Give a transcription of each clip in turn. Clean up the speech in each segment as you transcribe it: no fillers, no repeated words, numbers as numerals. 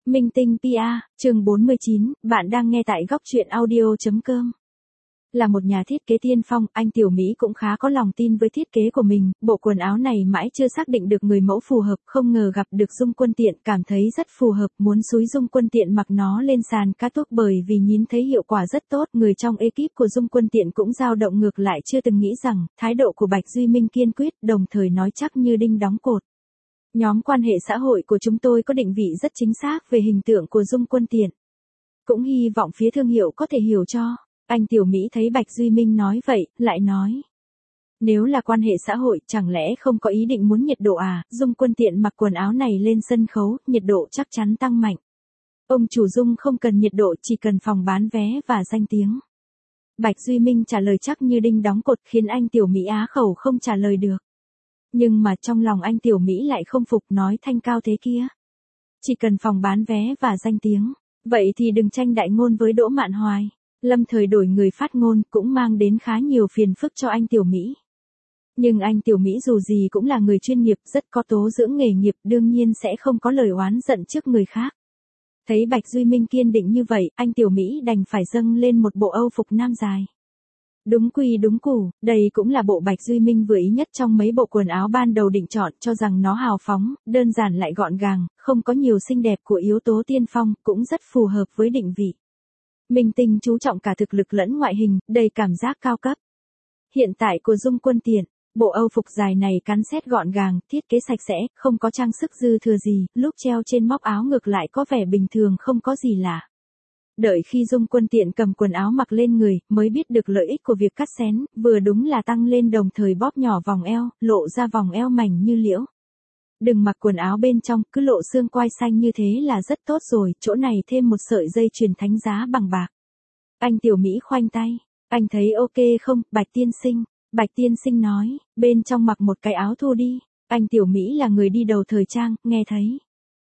Minh Tinh PR, chương 49, bạn đang nghe tại góc truyện audio.com. Là một nhà thiết kế tiên phong, anh Tiểu Mỹ cũng khá có lòng tin với thiết kế của mình, bộ quần áo này mãi chưa xác định được người mẫu phù hợp, không ngờ gặp được Dung Quân Tiện, cảm thấy rất phù hợp, muốn xúi Dung Quân Tiện mặc nó lên sàn catwalk bởi vì nhìn thấy hiệu quả rất tốt. Người trong ekip của Dung Quân Tiện cũng dao động ngược lại, chưa từng nghĩ rằng, thái độ của Bạch Duy Minh kiên quyết, đồng thời nói chắc như đinh đóng cột. Nhóm quan hệ xã hội của chúng tôi có định vị rất chính xác về hình tượng của Dung Quân Tiện. Cũng hy vọng phía thương hiệu có thể hiểu cho. Anh Tiểu Mỹ thấy Bạch Duy Minh nói vậy, lại nói. Nếu là quan hệ xã hội, chẳng lẽ không có ý định muốn nhiệt độ à? Dung Quân Tiện mặc quần áo này lên sân khấu, nhiệt độ chắc chắn tăng mạnh. Ông chủ Dung không cần nhiệt độ, chỉ cần phòng bán vé và danh tiếng. Bạch Duy Minh trả lời chắc như đinh đóng cột, khiến anh Tiểu Mỹ á khẩu không trả lời được. Nhưng mà trong lòng anh Tiểu Mỹ lại không phục, nói thanh cao thế kia. Chỉ cần phòng bán vé và danh tiếng. Vậy thì đừng tranh đại ngôn với Đỗ Mạn Hoài. Lâm thời đổi người phát ngôn cũng mang đến khá nhiều phiền phức cho anh Tiểu Mỹ. Nhưng anh Tiểu Mỹ dù gì cũng là người chuyên nghiệp, rất có tố dưỡng nghề nghiệp, đương nhiên sẽ không có lời oán giận trước người khác. Thấy Bạch Duy Minh kiên định như vậy, anh Tiểu Mỹ đành phải dâng lên một bộ Âu phục nam dài. Đúng quy đúng củ, đây cũng là bộ Bạch Duy Minh vừa ý nhất trong mấy bộ quần áo ban đầu định chọn, cho rằng nó hào phóng, đơn giản lại gọn gàng, không có nhiều xinh đẹp của yếu tố tiên phong, cũng rất phù hợp với định vị. Minh Tinh chú trọng cả thực lực lẫn ngoại hình, đầy cảm giác cao cấp. Hiện tại của Dung Quân Tiện, bộ Âu phục dài này cắn xét gọn gàng, thiết kế sạch sẽ, không có trang sức dư thừa gì, lúc treo trên móc áo ngược lại có vẻ bình thường, không có gì lạ. Đợi khi Dung Quân Tiện cầm quần áo mặc lên người, mới biết được lợi ích của việc cắt xén, vừa đúng là tăng lên đồng thời bóp nhỏ vòng eo, lộ ra vòng eo mảnh như liễu. Đừng mặc quần áo bên trong, cứ lộ xương quai xanh như thế là rất tốt rồi, chỗ này thêm một sợi dây chuyền thánh giá bằng bạc. Anh Tiểu Mỹ khoanh tay, anh thấy ok không, Bạch tiên sinh? Bạch tiên sinh nói, bên trong mặc một cái áo thu đi. Anh Tiểu Mỹ là người đi đầu thời trang, nghe thấy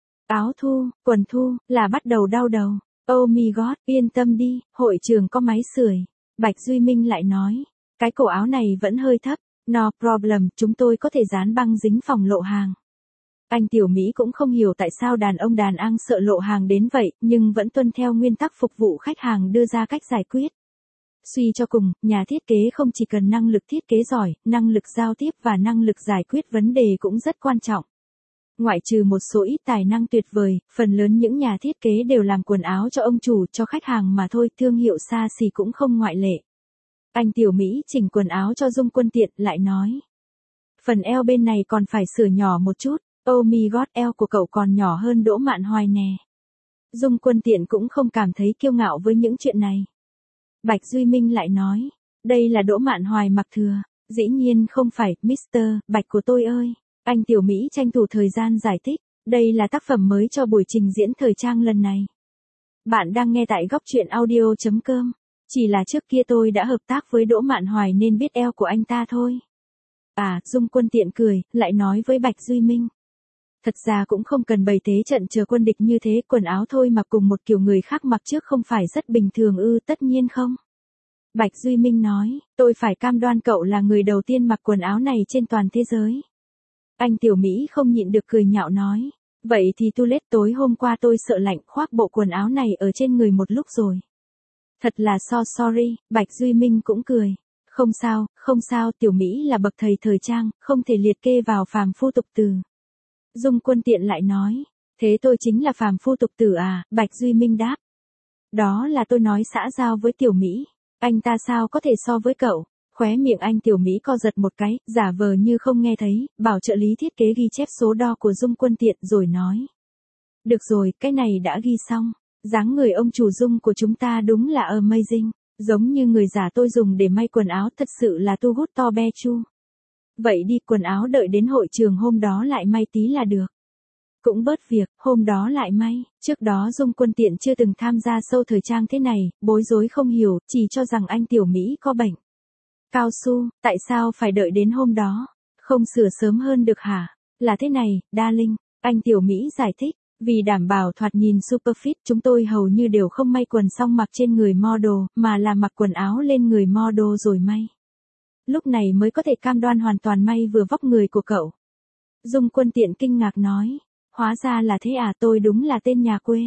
áo thu, quần thu, là bắt đầu đau đầu. Oh my god, yên tâm đi, hội trường có máy sưởi. Bạch Duy Minh lại nói, cái cổ áo này vẫn hơi thấp, no problem, chúng tôi có thể dán băng dính phòng lộ hàng. Anh Tiểu Mỹ cũng không hiểu tại sao đàn ông đàn anh sợ lộ hàng đến vậy, nhưng vẫn tuân theo nguyên tắc phục vụ khách hàng đưa ra cách giải quyết. Suy cho cùng, nhà thiết kế không chỉ cần năng lực thiết kế giỏi, năng lực giao tiếp và năng lực giải quyết vấn đề cũng rất quan trọng. Ngoại trừ một số ít tài năng tuyệt vời, phần lớn những nhà thiết kế đều làm quần áo cho ông chủ, cho khách hàng mà thôi, thương hiệu xa xỉ cũng không ngoại lệ. Anh Tiểu Mỹ chỉnh quần áo cho Dung Quân Tiện, lại nói. Phần eo bên này còn phải sửa nhỏ một chút, oh my god, eo của cậu còn nhỏ hơn Đỗ Mạn Hoài nè. Dung Quân Tiện cũng không cảm thấy kiêu ngạo với những chuyện này. Bạch Duy Minh lại nói, đây là Đỗ Mạn Hoài mặc thừa, dĩ nhiên không phải, Mr. Bạch của tôi ơi. Anh Tiểu Mỹ tranh thủ thời gian giải thích, đây là tác phẩm mới cho buổi trình diễn thời trang lần này. Bạn đang nghe tại góc truyện audio.com, chỉ là trước kia tôi đã hợp tác với Đỗ Mạn Hoài nên biết eo của anh ta thôi. À, Dung Quân Tiện cười, lại nói với Bạch Duy Minh. Thật ra cũng không cần bày thế trận chờ quân địch như thế, quần áo thôi mà cùng một kiểu người khác mặc trước không phải rất bình thường ư? Tất nhiên không. Bạch Duy Minh nói, tôi phải cam đoan cậu là người đầu tiên mặc quần áo này trên toàn thế giới. Anh Tiểu Mỹ không nhịn được cười nhạo nói, vậy thì toilet tối hôm qua tôi sợ lạnh khoác bộ quần áo này ở trên người một lúc rồi. Thật là sorry, Bạch Duy Minh cũng cười. Không sao, Tiểu Mỹ là bậc thầy thời trang, không thể liệt kê vào phàm phu tục tử. Dung Quân Tiện lại nói, thế tôi chính là phàm phu tục tử à? Bạch Duy Minh đáp. Đó là tôi nói xã giao với Tiểu Mỹ, anh ta sao có thể so với cậu? Khóe miệng anh Tiểu Mỹ co giật một cái, giả vờ như không nghe thấy, bảo trợ lý thiết kế ghi chép số đo của Dung Quân Tiện rồi nói. Được rồi, cái này đã ghi xong. Dáng người ông chủ Dung của chúng ta đúng là amazing, giống như người giả tôi dùng để may quần áo, thật sự là too good to be true. Vậy đi, quần áo đợi đến hội trường hôm đó lại may tí là được. Cũng bớt việc, hôm đó lại may. Trước đó Dung Quân Tiện chưa từng tham gia show thời trang thế này, bối rối không hiểu, chỉ cho rằng anh Tiểu Mỹ có bệnh cao su, tại sao phải đợi đến hôm đó? Không sửa sớm hơn được hả? Là thế này, darling, anh Tiểu Mỹ giải thích, vì đảm bảo thoạt nhìn super fit, chúng tôi hầu như đều không may quần xong mặc trên người model, mà là mặc quần áo lên người model rồi may. Lúc này mới có thể cam đoan hoàn toàn may vừa vóc người của cậu. Dung Quân Tiện kinh ngạc nói, hóa ra là thế à, tôi đúng là tên nhà quê.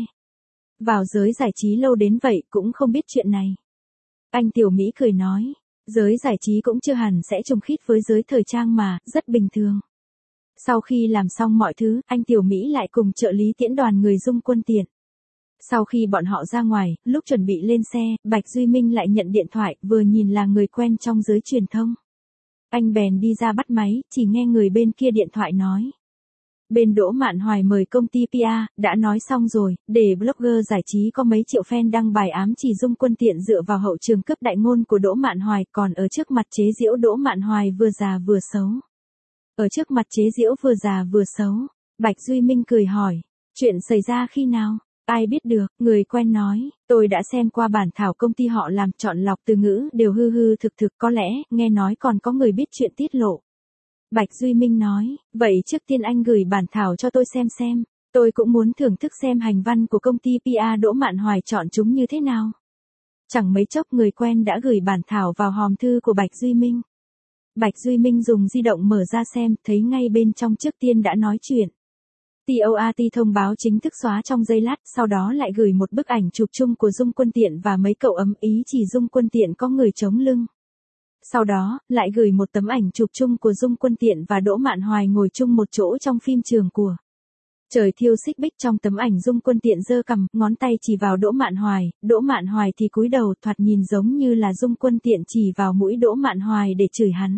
Vào giới giải trí lâu đến vậy cũng không biết chuyện này. Anh Tiểu Mỹ cười nói, giới giải trí cũng chưa hẳn sẽ trùng khít với giới thời trang mà, rất bình thường. Sau khi làm xong mọi thứ, anh Tiểu Mỹ lại cùng trợ lý tiễn đoàn người Dung Quân Tiện. Sau khi bọn họ ra ngoài, lúc chuẩn bị lên xe, Bạch Duy Minh lại nhận điện thoại, vừa nhìn là người quen trong giới truyền thông. Anh bèn đi ra bắt máy, chỉ nghe người bên kia điện thoại nói. Bên Đỗ Mạn Hoài mời công ty PR, đã nói xong rồi, để blogger giải trí có mấy triệu fan đăng bài ám chỉ Dung Quân Tiện dựa vào hậu trường cướp đại ngôn của Đỗ Mạn Hoài, còn ở trước mặt chế giễu Đỗ Mạn Hoài vừa già vừa xấu. Ở trước mặt chế giễu vừa già vừa xấu, Bạch Duy Minh cười hỏi, chuyện xảy ra khi nào? Ai biết được, người quen nói, tôi đã xem qua bản thảo công ty họ làm chọn lọc từ ngữ đều hư hư thực thực, có lẽ, nghe nói còn có người biết chuyện tiết lộ. Bạch Duy Minh nói, vậy trước tiên anh gửi bản thảo cho tôi xem, tôi cũng muốn thưởng thức xem hành văn của công ty PR Đỗ Mạn Hoài chọn chúng như thế nào. Chẳng mấy chốc người quen đã gửi bản thảo vào hòm thư của Bạch Duy Minh. Bạch Duy Minh dùng di động mở ra xem, thấy ngay bên trong trước tiên đã nói chuyện. TOAT thông báo chính thức xóa trong giây lát, sau đó lại gửi một bức ảnh chụp chung của Dung Quân Tiện và mấy cậu ấm ý chỉ Dung Quân Tiện có người chống lưng. Sau đó, lại gửi một tấm ảnh chụp chung của Dung Quân Tiện và Đỗ Mạn Hoài ngồi chung một chỗ trong phim Trường của Trời Thiêu Xích Bích. Trong tấm ảnh Dung Quân Tiện giơ cằm, ngón tay chỉ vào Đỗ Mạn Hoài thì cúi đầu, thoạt nhìn giống như là Dung Quân Tiện chỉ vào mũi Đỗ Mạn Hoài để chửi hắn.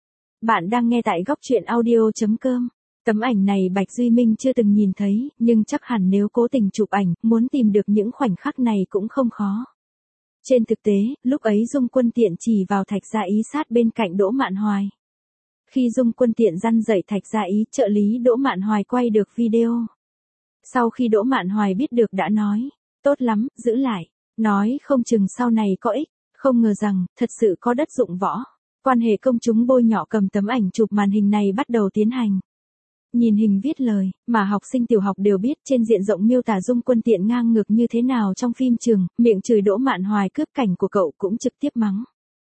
Bạn đang nghe tại góc truyện audio.com. Tấm ảnh này Bạch Duy Minh chưa từng nhìn thấy, nhưng chắc hẳn nếu cố tình chụp ảnh, muốn tìm được những khoảnh khắc này cũng không khó. Trên thực tế, lúc ấy Dung Quân Tiện chỉ vào Thạch Gia Ý sát bên cạnh Đỗ Mạn Hoài. Khi Dung Quân Tiện răn dạy Thạch Gia Ý, trợ lý Đỗ Mạn Hoài quay được video. Sau khi Đỗ Mạn Hoài biết được đã nói, tốt lắm, giữ lại, nói không chừng sau này có ích, không ngờ rằng, thật sự có đất dụng võ. Quan hệ công chúng bôi nhọ cầm tấm ảnh chụp màn hình này bắt đầu tiến hành. Nhìn hình viết lời, mà học sinh tiểu học đều biết trên diện rộng miêu tả Dung Quân Tiện ngang ngược như thế nào trong phim Trường, miệng chửi Đỗ Mạn Hoài cướp cảnh của cậu cũng trực tiếp mắng.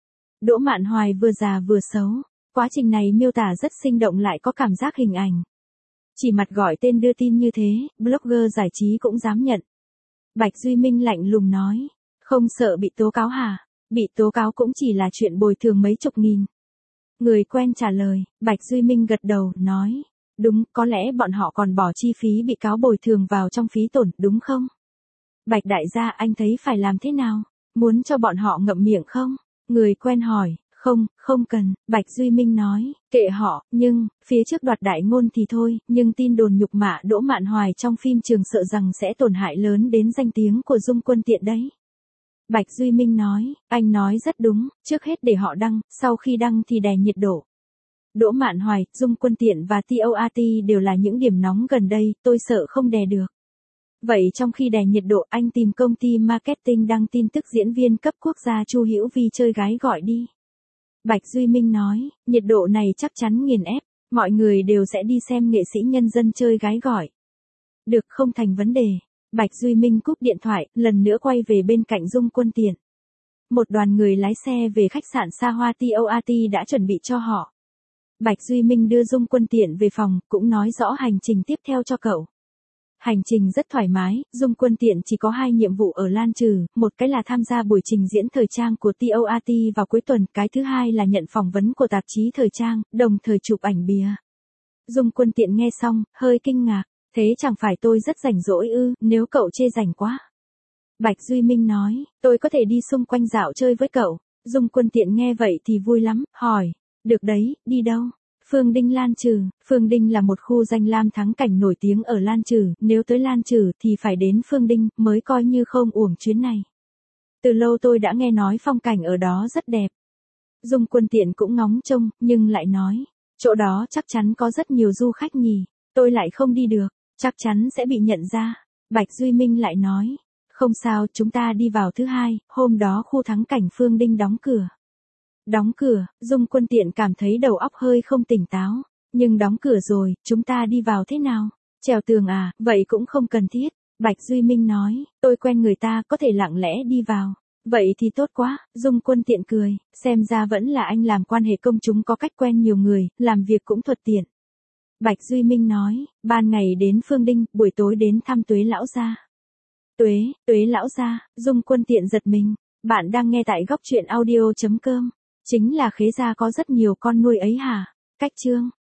Đỗ Mạn Hoài vừa già vừa xấu, quá trình này miêu tả rất sinh động lại có cảm giác hình ảnh. Chỉ mặt gọi tên đưa tin như thế, blogger giải trí cũng dám nhận. Bạch Duy Minh lạnh lùng nói, không sợ bị tố cáo hả? Bị tố cáo cũng chỉ là chuyện bồi thường mấy chục nghìn. Người quen trả lời, Bạch Duy Minh gật đầu, nói. Đúng, có lẽ bọn họ còn bỏ chi phí bị cáo bồi thường vào trong phí tổn, đúng không? Bạch đại gia, anh thấy phải làm thế nào? Muốn cho bọn họ ngậm miệng không? Người quen hỏi, không cần, Bạch Duy Minh nói, kệ họ, nhưng, phía trước đoạt đại ngôn thì thôi, nhưng tin đồn nhục mạ Đỗ Mạn Hoài trong phim Trường sợ rằng sẽ tổn hại lớn đến danh tiếng của Dung Quân Tiện đấy. Bạch Duy Minh nói, anh nói rất đúng, trước hết để họ đăng, sau khi đăng thì đè nhiệt độ. Đỗ Mạn Hoài, Dung Quân Tiện và TOAT đều là những điểm nóng gần đây, tôi sợ không đè được. Vậy trong khi đè nhiệt độ, anh tìm công ty marketing đăng tin tức diễn viên cấp quốc gia Chu Hữu Vi chơi gái gọi đi. Bạch Duy Minh nói, nhiệt độ này chắc chắn nghiền ép, mọi người đều sẽ đi xem nghệ sĩ nhân dân chơi gái gọi. Được, không thành vấn đề. Bạch Duy Minh cúp điện thoại, lần nữa quay về bên cạnh Dung Quân Tiện. Một đoàn người lái xe về khách sạn xa hoa TOAT đã chuẩn bị cho họ. Bạch Duy Minh đưa Dung Quân Tiện về phòng, cũng nói rõ hành trình tiếp theo cho cậu. Hành trình rất thoải mái, Dung Quân Tiện chỉ có 2 nhiệm vụ ở Lan Trừ, một cái là tham gia buổi trình diễn thời trang của TOAT vào cuối tuần, cái thứ hai là nhận phỏng vấn của tạp chí thời trang, đồng thời chụp ảnh bìa. Dung Quân Tiện nghe xong, hơi kinh ngạc, thế chẳng phải tôi rất rảnh rỗi ư, nếu cậu chê rảnh quá. Bạch Duy Minh nói, tôi có thể đi xung quanh dạo chơi với cậu. Dung Quân Tiện nghe vậy thì vui lắm, hỏi, được đấy, đi đâu? Phương Đinh Lan Trừ. Phương Đinh là một khu danh lam thắng cảnh nổi tiếng ở Lan Trừ, nếu tới Lan Trừ thì phải đến Phương Đinh, mới coi như không uổng chuyến này. Từ lâu tôi đã nghe nói phong cảnh ở đó rất đẹp. Dung Quân Tiện cũng ngóng trông, nhưng lại nói, chỗ đó chắc chắn có rất nhiều du khách nhỉ, tôi lại không đi được, chắc chắn sẽ bị nhận ra. Bạch Duy Minh lại nói, không sao, chúng ta đi vào thứ hai, hôm đó khu thắng cảnh Phương Đinh đóng cửa. Đóng cửa, Dung Quân Tiện cảm thấy đầu óc hơi không tỉnh táo, nhưng đóng cửa rồi, chúng ta đi vào thế nào? Trèo tường à, vậy cũng không cần thiết. Bạch Duy Minh nói, tôi quen người ta có thể lặng lẽ đi vào. Vậy thì tốt quá, Dung Quân Tiện cười, xem ra vẫn là anh làm quan hệ công chúng có cách quen nhiều người, làm việc cũng thuận tiện. Bạch Duy Minh nói, ban ngày đến Phương Đinh, buổi tối đến thăm Tuế lão gia. Tuế lão gia, Dung Quân tiện giật mình. Bạn đang nghe tại góc truyện audio.com. Chính là Khế gia có rất nhiều con nuôi ấy hả? Cách chương.